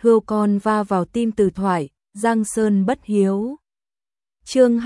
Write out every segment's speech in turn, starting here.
hươu con va vào tim từ thoại, Giang Sơn bất hiếu. Chương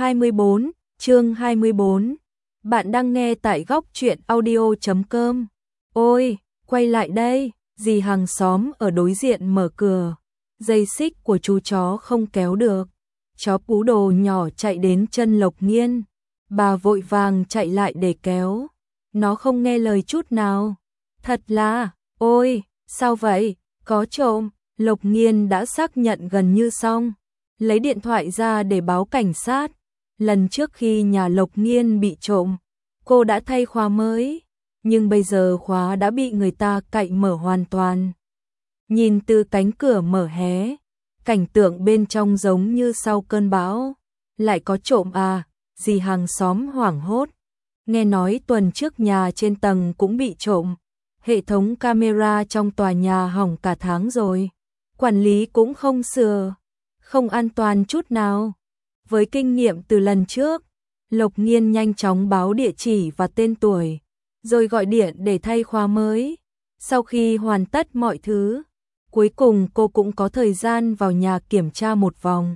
24. Bạn đang nghe tại góc truyện audio.com. Ôi, quay lại đây, dì hàng xóm ở đối diện mở cửa. Dây xích của chú chó không kéo được. Chó pú đồ nhỏ chạy đến chân Lộc Nghiên. Bà vội vàng chạy lại để kéo. Nó không nghe lời chút nào. Thật là, ôi, sao vậy, có trộm. Lộc Nghiên đã xác nhận gần như xong. Lấy điện thoại ra để báo cảnh sát. Lần trước khi nhà Lộc Nghiên bị trộm, cô đã thay khóa mới. Nhưng bây giờ khóa đã bị người ta cậy mở hoàn toàn. Nhìn từ cánh cửa mở hé, cảnh tượng bên trong giống như sau cơn bão. Lại có trộm à, dì hàng xóm hoảng hốt. Nghe nói tuần trước nhà trên tầng cũng bị trộm. Hệ thống camera trong tòa nhà hỏng cả tháng rồi. Quản lý cũng không sửa. Không an toàn chút nào. Với kinh nghiệm từ lần trước, Lộc Nghiên nhanh chóng báo địa chỉ và tên tuổi, rồi gọi điện để thay khóa mới. Sau khi hoàn tất mọi thứ, cuối cùng cô cũng có thời gian vào nhà kiểm tra một vòng.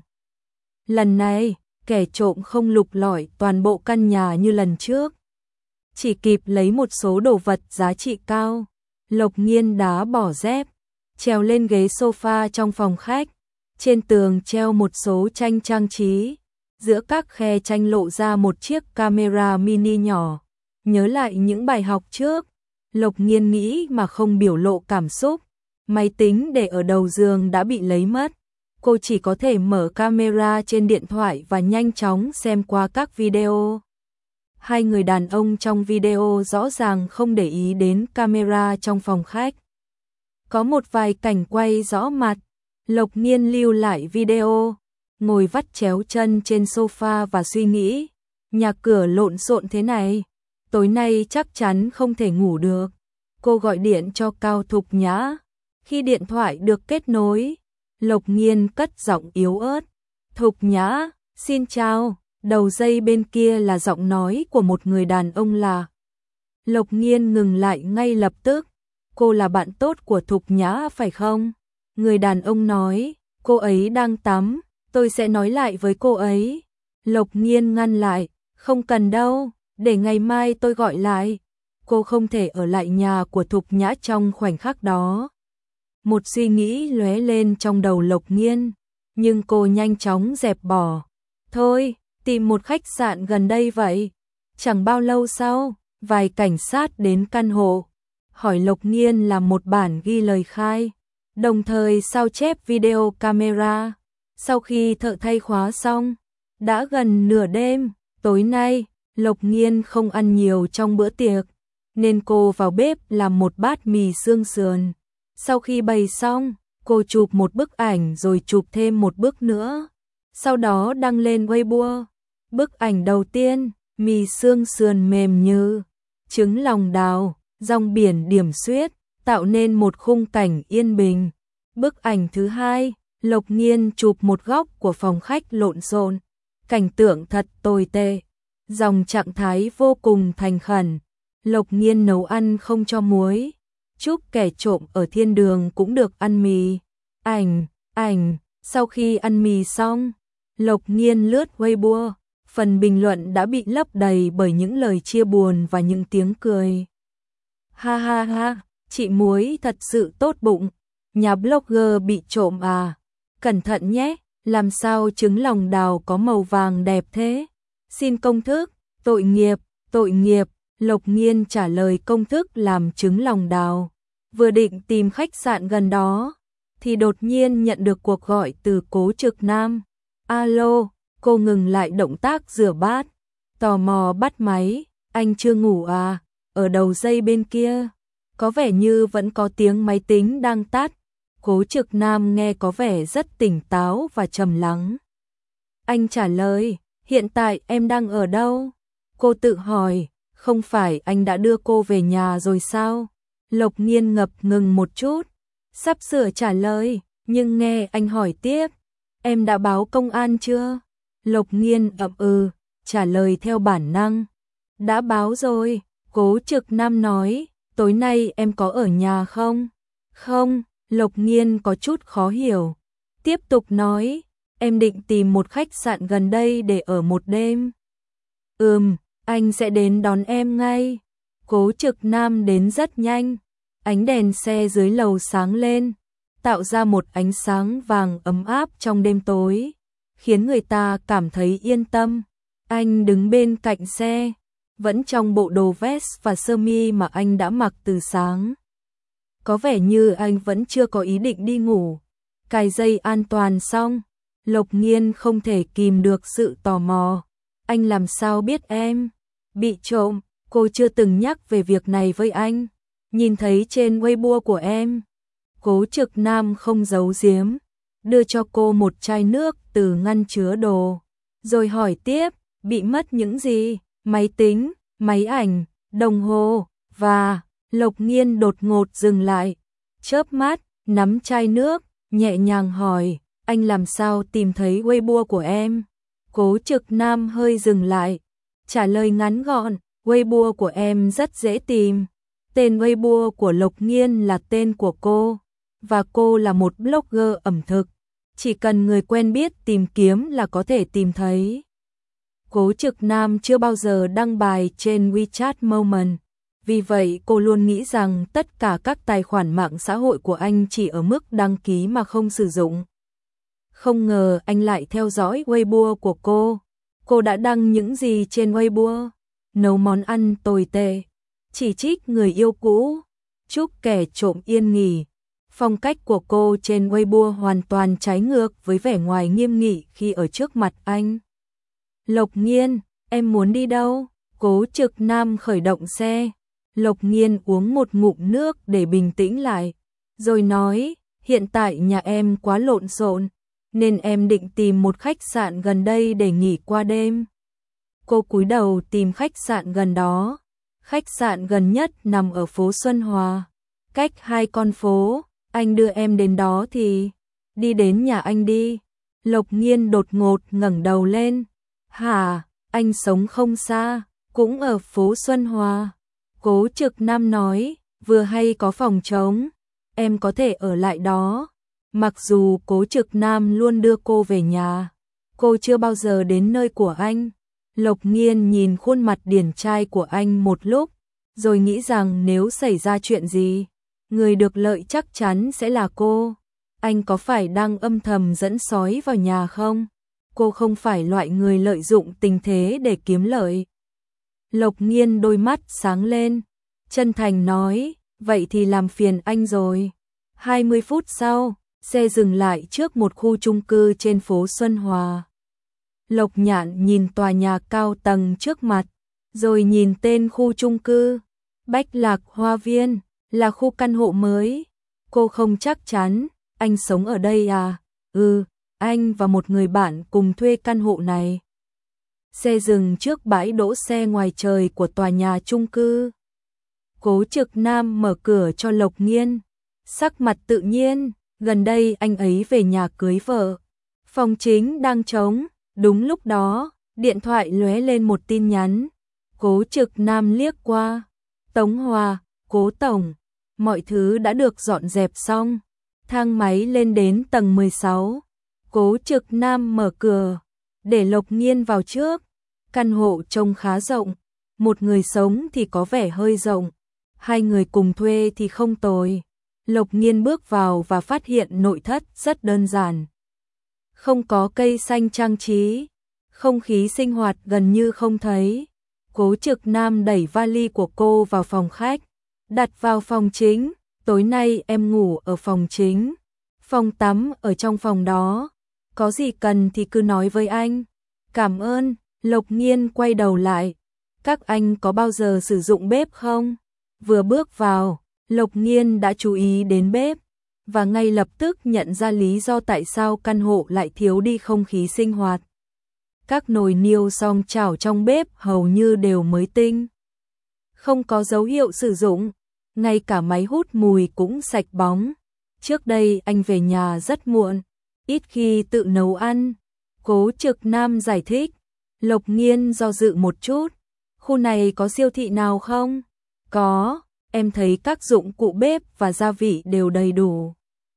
Lần này, kẻ trộm không lục lọi toàn bộ căn nhà như lần trước. Chỉ kịp lấy một số đồ vật giá trị cao. Lộc Nghiên đá bỏ dép, trèo lên ghế sofa trong phòng khách. Trên tường treo một số tranh trang trí. Giữa các khe tranh lộ ra một chiếc camera mini nhỏ. Nhớ lại những bài học trước, Lộc Nghiên nghĩ mà không biểu lộ cảm xúc. Máy tính để ở đầu giường đã bị lấy mất. Cô chỉ có thể mở camera trên điện thoại và nhanh chóng xem qua các video. Hai người đàn ông trong video rõ ràng không để ý đến camera trong phòng khách. Có một vài cảnh quay rõ mặt. Lộc Nghiên lưu lại video, ngồi vắt chéo chân trên sofa và suy nghĩ. Nhà cửa lộn xộn thế này, tối nay chắc chắn không thể ngủ được. Cô gọi điện cho Cao Thục Nhã. Khi điện thoại được kết nối, Lộc Nghiên cất giọng yếu ớt. Thục Nhã, xin chào. Đầu dây bên kia là giọng nói của một người đàn ông lạ. Lộc Nghiên ngừng lại ngay lập tức. Cô là bạn tốt của Thục Nhã phải không? Người đàn ông nói, cô ấy đang tắm, tôi sẽ nói lại với cô ấy. Lộc Nghiên ngăn lại, không cần đâu, để ngày mai tôi gọi lại. Cô không thể ở lại nhà của Thục Nhã trong khoảnh khắc đó. Một suy nghĩ lóe lên trong đầu Lộc Nghiên, nhưng cô nhanh chóng dẹp bỏ. Thôi, tìm một khách sạn gần đây vậy. Chẳng bao lâu sau, vài cảnh sát đến căn hộ, hỏi Lộc Nghiên làm một bản ghi lời khai, đồng thời sao chép video camera. Sau khi thợ thay khóa xong, đã gần nửa đêm. Tối nay, Lộc Nghiên không ăn nhiều trong bữa tiệc, nên cô vào bếp làm một bát mì xương sườn. Sau khi bày xong, cô chụp một bức ảnh rồi chụp thêm một bức nữa. Sau đó đăng lên Weibo. Bức ảnh đầu tiên, mì xương sườn mềm như trứng lòng đào, rong biển điểm xuyết, tạo nên một khung cảnh yên bình. Bức ảnh thứ hai, Lộc Nghiên chụp một góc của phòng khách lộn xộn, cảnh tượng thật tồi tệ. Dòng trạng thái vô cùng thành khẩn. Lộc Nghiên nấu ăn không cho muối. Chúc kẻ trộm ở thiên đường cũng được ăn mì. Ảnh. Sau khi ăn mì xong, Lộc Nghiên lướt Weibo. Phần bình luận đã bị lấp đầy bởi những lời chia buồn và những tiếng cười. Ha ha ha, chị muối thật sự tốt bụng. Nhà blogger bị trộm à? Cẩn thận nhé, làm sao trứng lòng đào có màu vàng đẹp thế? Xin công thức, tội nghiệp. Lộc Nghiên trả lời công thức làm trứng lòng đào. Vừa định tìm khách sạn gần đó, thì đột nhiên nhận được cuộc gọi từ Cố Trực Nam. Alo, cô ngừng lại động tác rửa bát, tò mò bắt máy. Anh chưa ngủ à? Ở đầu dây bên kia, có vẻ như vẫn có tiếng máy tính đang tắt. Cố Trực Nam nghe có vẻ rất tỉnh táo và trầm lắng. Anh trả lời, hiện tại em đang ở đâu? Cô tự hỏi, không phải anh đã đưa cô về nhà rồi sao? Lộc Nghiên ngập ngừng một chút, sắp sửa trả lời, nhưng nghe anh hỏi tiếp, em đã báo công an chưa? Lộc Nghiên ậm trả lời theo bản năng. Đã báo rồi. Cố Trực Nam nói, tối nay em có ở nhà không? Không. Lộc Nghiên có chút khó hiểu, tiếp tục nói, em định tìm một khách sạn gần đây để ở một đêm. Anh sẽ đến đón em ngay. Cố Trực Nam đến rất nhanh, ánh đèn xe dưới lầu sáng lên, tạo ra một ánh sáng vàng ấm áp trong đêm tối, khiến người ta cảm thấy yên tâm. Anh đứng bên cạnh xe, vẫn trong bộ đồ vest và sơ mi mà anh đã mặc từ sáng. Có vẻ như anh vẫn chưa có ý định đi ngủ. Cài dây an toàn xong, Lộc Nghiên không thể kìm được sự tò mò. Anh làm sao biết em bị trộm? Cô chưa từng nhắc về việc này với anh. Nhìn thấy trên Weibo của em. Cố Trực Nam không giấu giếm, đưa cho cô một chai nước từ ngăn chứa đồ, rồi hỏi tiếp, bị mất những gì? Máy tính, máy ảnh, đồng hồ, và... Lộc Nghiên đột ngột dừng lại, chớp mắt, nắm chai nước, nhẹ nhàng hỏi, anh làm sao tìm thấy Weibo của em? Cố Trực Nam hơi dừng lại, trả lời ngắn gọn, Weibo của em rất dễ tìm. Tên Weibo của Lộc Nghiên là tên của cô, và cô là một blogger ẩm thực. Chỉ cần người quen biết tìm kiếm là có thể tìm thấy. Cố Trực Nam chưa bao giờ đăng bài trên WeChat Moment. Vì vậy cô luôn nghĩ rằng tất cả các tài khoản mạng xã hội của anh chỉ ở mức đăng ký mà không sử dụng. Không ngờ anh lại theo dõi Weibo của cô. Cô đã đăng những gì trên Weibo? Nấu món ăn tồi tệ, chỉ trích người yêu cũ, chúc kẻ trộm yên nghỉ. Phong cách của cô trên Weibo hoàn toàn trái ngược với vẻ ngoài nghiêm nghị khi ở trước mặt anh. Lộc Nghiên, em muốn đi đâu? Cố Trực Nam khởi động xe. Lộc Nghiên uống một ngụm nước để bình tĩnh lại, rồi nói, hiện tại nhà em quá lộn xộn, nên em định tìm một khách sạn gần đây để nghỉ qua đêm. Cô cúi đầu tìm khách sạn gần đó. Khách sạn gần nhất nằm ở phố Xuân Hòa, cách 2 con phố. Anh đưa em đến đó thì đi đến nhà anh đi. Lộc Nghiên đột ngột ngẩng đầu lên. Hả, anh sống không xa, cũng ở phố Xuân Hòa. Cố Trực Nam nói, vừa hay có phòng trống, em có thể ở lại đó. Mặc dù Cố Trực Nam luôn đưa cô về nhà, cô chưa bao giờ đến nơi của anh. Lộc Nghiên nhìn khuôn mặt điển trai của anh một lúc, rồi nghĩ rằng nếu xảy ra chuyện gì, người được lợi chắc chắn sẽ là cô. Anh có phải đang âm thầm dẫn sói vào nhà không? Cô không phải loại người lợi dụng tình thế để kiếm lợi. Lộc Nghiên đôi mắt sáng lên, chân thành nói, vậy thì làm phiền anh rồi. 20 phút sau, xe dừng lại trước một khu chung cư trên phố Xuân Hòa. Lộc Nhạn nhìn tòa nhà cao tầng trước mặt, rồi nhìn tên khu chung cư, Bách Lạc Hoa Viên, là khu căn hộ mới. Cô không chắc chắn, anh sống ở đây à? Anh và một người bạn cùng thuê căn hộ này. Xe dừng trước bãi đỗ xe ngoài trời của tòa nhà chung cư. Cố Trực Nam mở cửa cho Lộc Nghiên, sắc mặt tự nhiên, gần đây anh ấy về nhà cưới vợ. Phòng chính đang trống, đúng lúc đó, điện thoại lóe lên một tin nhắn. Cố Trực Nam liếc qua, Tống Hòa, Cố Tổng, mọi thứ đã được dọn dẹp xong, thang máy lên đến tầng 16. Cố Trực Nam mở cửa, để Lộc Nghiên vào trước. Căn hộ trông khá rộng, một người sống thì có vẻ hơi rộng, hai người cùng thuê thì không tồi. Lộc Nghiên bước vào và phát hiện nội thất rất đơn giản. Không có cây xanh trang trí, không khí sinh hoạt gần như không thấy. Cố Trực Nam đẩy vali của cô vào phòng khách, đặt vào phòng chính. Tối nay em ngủ ở phòng chính, phòng tắm ở trong phòng đó. Có gì cần thì cứ nói với anh. Cảm ơn. Lộc Nghiên quay đầu lại. Các anh có bao giờ sử dụng bếp không? Vừa bước vào, Lộc Nghiên đã chú ý đến bếp, và ngay lập tức nhận ra lý do tại sao căn hộ lại thiếu đi không khí sinh hoạt. Các nồi niêu xoong chảo trong bếp hầu như đều mới tinh, không có dấu hiệu sử dụng, ngay cả máy hút mùi cũng sạch bóng. Trước đây anh về nhà rất muộn, ít khi tự nấu ăn. Cố Trực Nam giải thích. Lộc Nghiên do dự một chút. Khu này có siêu thị nào không? Có, em thấy các dụng cụ bếp và gia vị đều đầy đủ.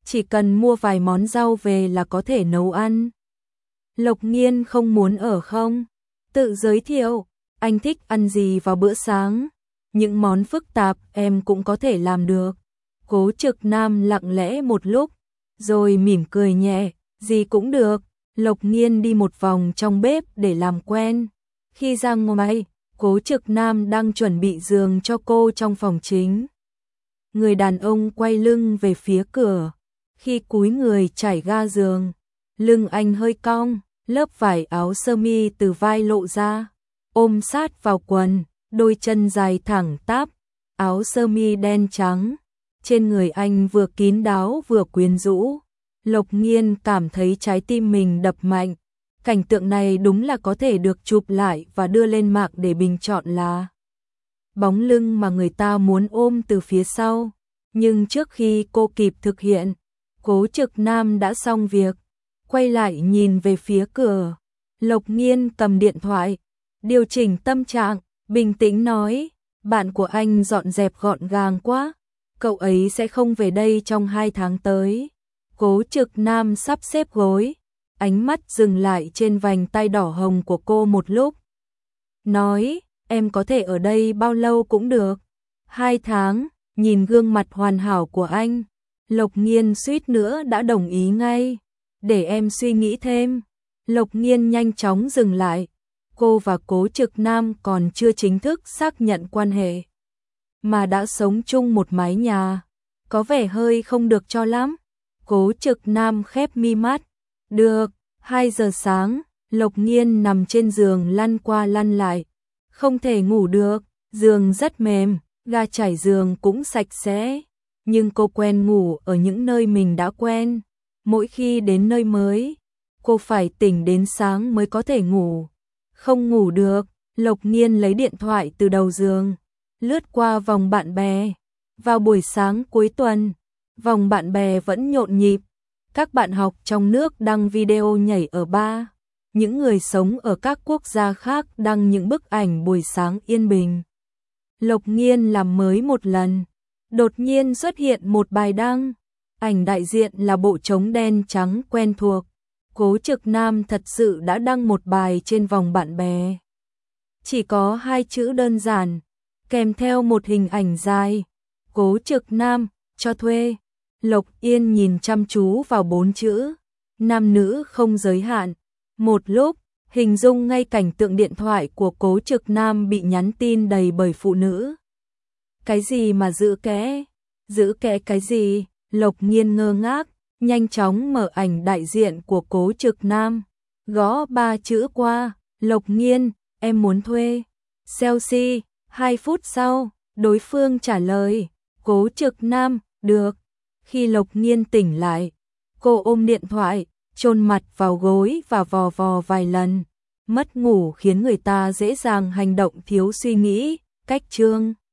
chỉ cần mua vài món rau về là có thể nấu ăn. Lộc Nghiên không muốn ở không? Tự giới thiệu, anh thích ăn gì vào bữa sáng? Những món phức tạp em cũng có thể làm được. Cố Trực Nam lặng lẽ một lúc, rồi mỉm cười nhẹ, gì cũng được. Lộc Nghiên đi một vòng trong bếp để làm quen. Khi ra ngoài, Cố Trực Nam đang chuẩn bị giường cho cô trong phòng chính. Người đàn ông quay lưng về phía cửa. Khi cúi người trải ga giường, lưng anh hơi cong, lớp vải áo sơ mi từ vai lộ ra, ôm sát vào quần, đôi chân dài thẳng tắp, áo sơ mi đen trắng. Trên người anh vừa kín đáo vừa quyến rũ. Lộc Nghiên cảm thấy trái tim mình đập mạnh. Cảnh tượng này đúng là có thể được chụp lại và đưa lên mạng để bình chọn là bóng lưng mà người ta muốn ôm từ phía sau. Nhưng trước khi cô kịp thực hiện, Cố Trực Nam đã xong việc, quay lại nhìn về phía cửa. Lộc Nghiên cầm điện thoại, điều chỉnh tâm trạng, bình tĩnh nói, bạn của anh dọn dẹp gọn gàng quá, cậu ấy sẽ không về đây trong 2 tháng tới. Cố Trực Nam sắp xếp gối, ánh mắt dừng lại trên vành tay đỏ hồng của cô một lúc. Nói, em có thể ở đây bao lâu cũng được. 2 tháng, nhìn gương mặt hoàn hảo của anh, Lộc Nghiên suýt nữa đã đồng ý ngay. Để em suy nghĩ thêm. Lộc Nghiên nhanh chóng dừng lại. Cô và Cố Trực Nam còn chưa chính thức xác nhận quan hệ, mà đã sống chung một mái nhà. Có vẻ hơi không được cho lắm. Cố Trực Nam khép mi mắt. Được, 2 giờ sáng, Lộc Nghiên nằm trên giường lăn qua lăn lại. Không thể ngủ được, giường rất mềm, ga trải giường cũng sạch sẽ. Nhưng cô quen ngủ ở những nơi mình đã quen. Mỗi khi đến nơi mới, cô phải tỉnh đến sáng mới có thể ngủ. Không ngủ được, Lộc Nghiên lấy điện thoại từ đầu giường, lướt qua vòng bạn bè. Vào buổi sáng cuối tuần, vòng bạn bè vẫn nhộn nhịp. Các bạn học trong nước đăng video nhảy ở bar. Những người sống ở các quốc gia khác đăng những bức ảnh buổi sáng yên bình. Lộc Nghiên làm mới một lần, đột nhiên xuất hiện một bài đăng. Ảnh đại diện là bộ trống đen trắng quen thuộc. Cố Trực Nam thật sự đã đăng một bài trên vòng bạn bè. Chỉ có 2 chữ đơn giản, kèm theo một hình ảnh dài. Cố Trực Nam, cho thuê. Lộc Yên nhìn chăm chú vào 4 chữ, nam nữ không giới hạn. Một lúc, hình dung ngay cảnh tượng điện thoại của Cố Trực Nam bị nhắn tin đầy bởi phụ nữ. Cái gì mà giữ kẽ? Giữ kẽ cái gì? Lộc Nghiên ngơ ngác, nhanh chóng mở ảnh đại diện của Cố Trực Nam, gõ 3 chữ qua. Lộc Nghiên, em muốn thuê. Selfie. 2 phút sau, đối phương trả lời, Cố Trực Nam, được. Khi Lộc Nghiên tỉnh lại, cô ôm điện thoại, chôn mặt vào gối và vò vò vài lần. Mất ngủ khiến người ta dễ dàng hành động thiếu suy nghĩ. Cách chương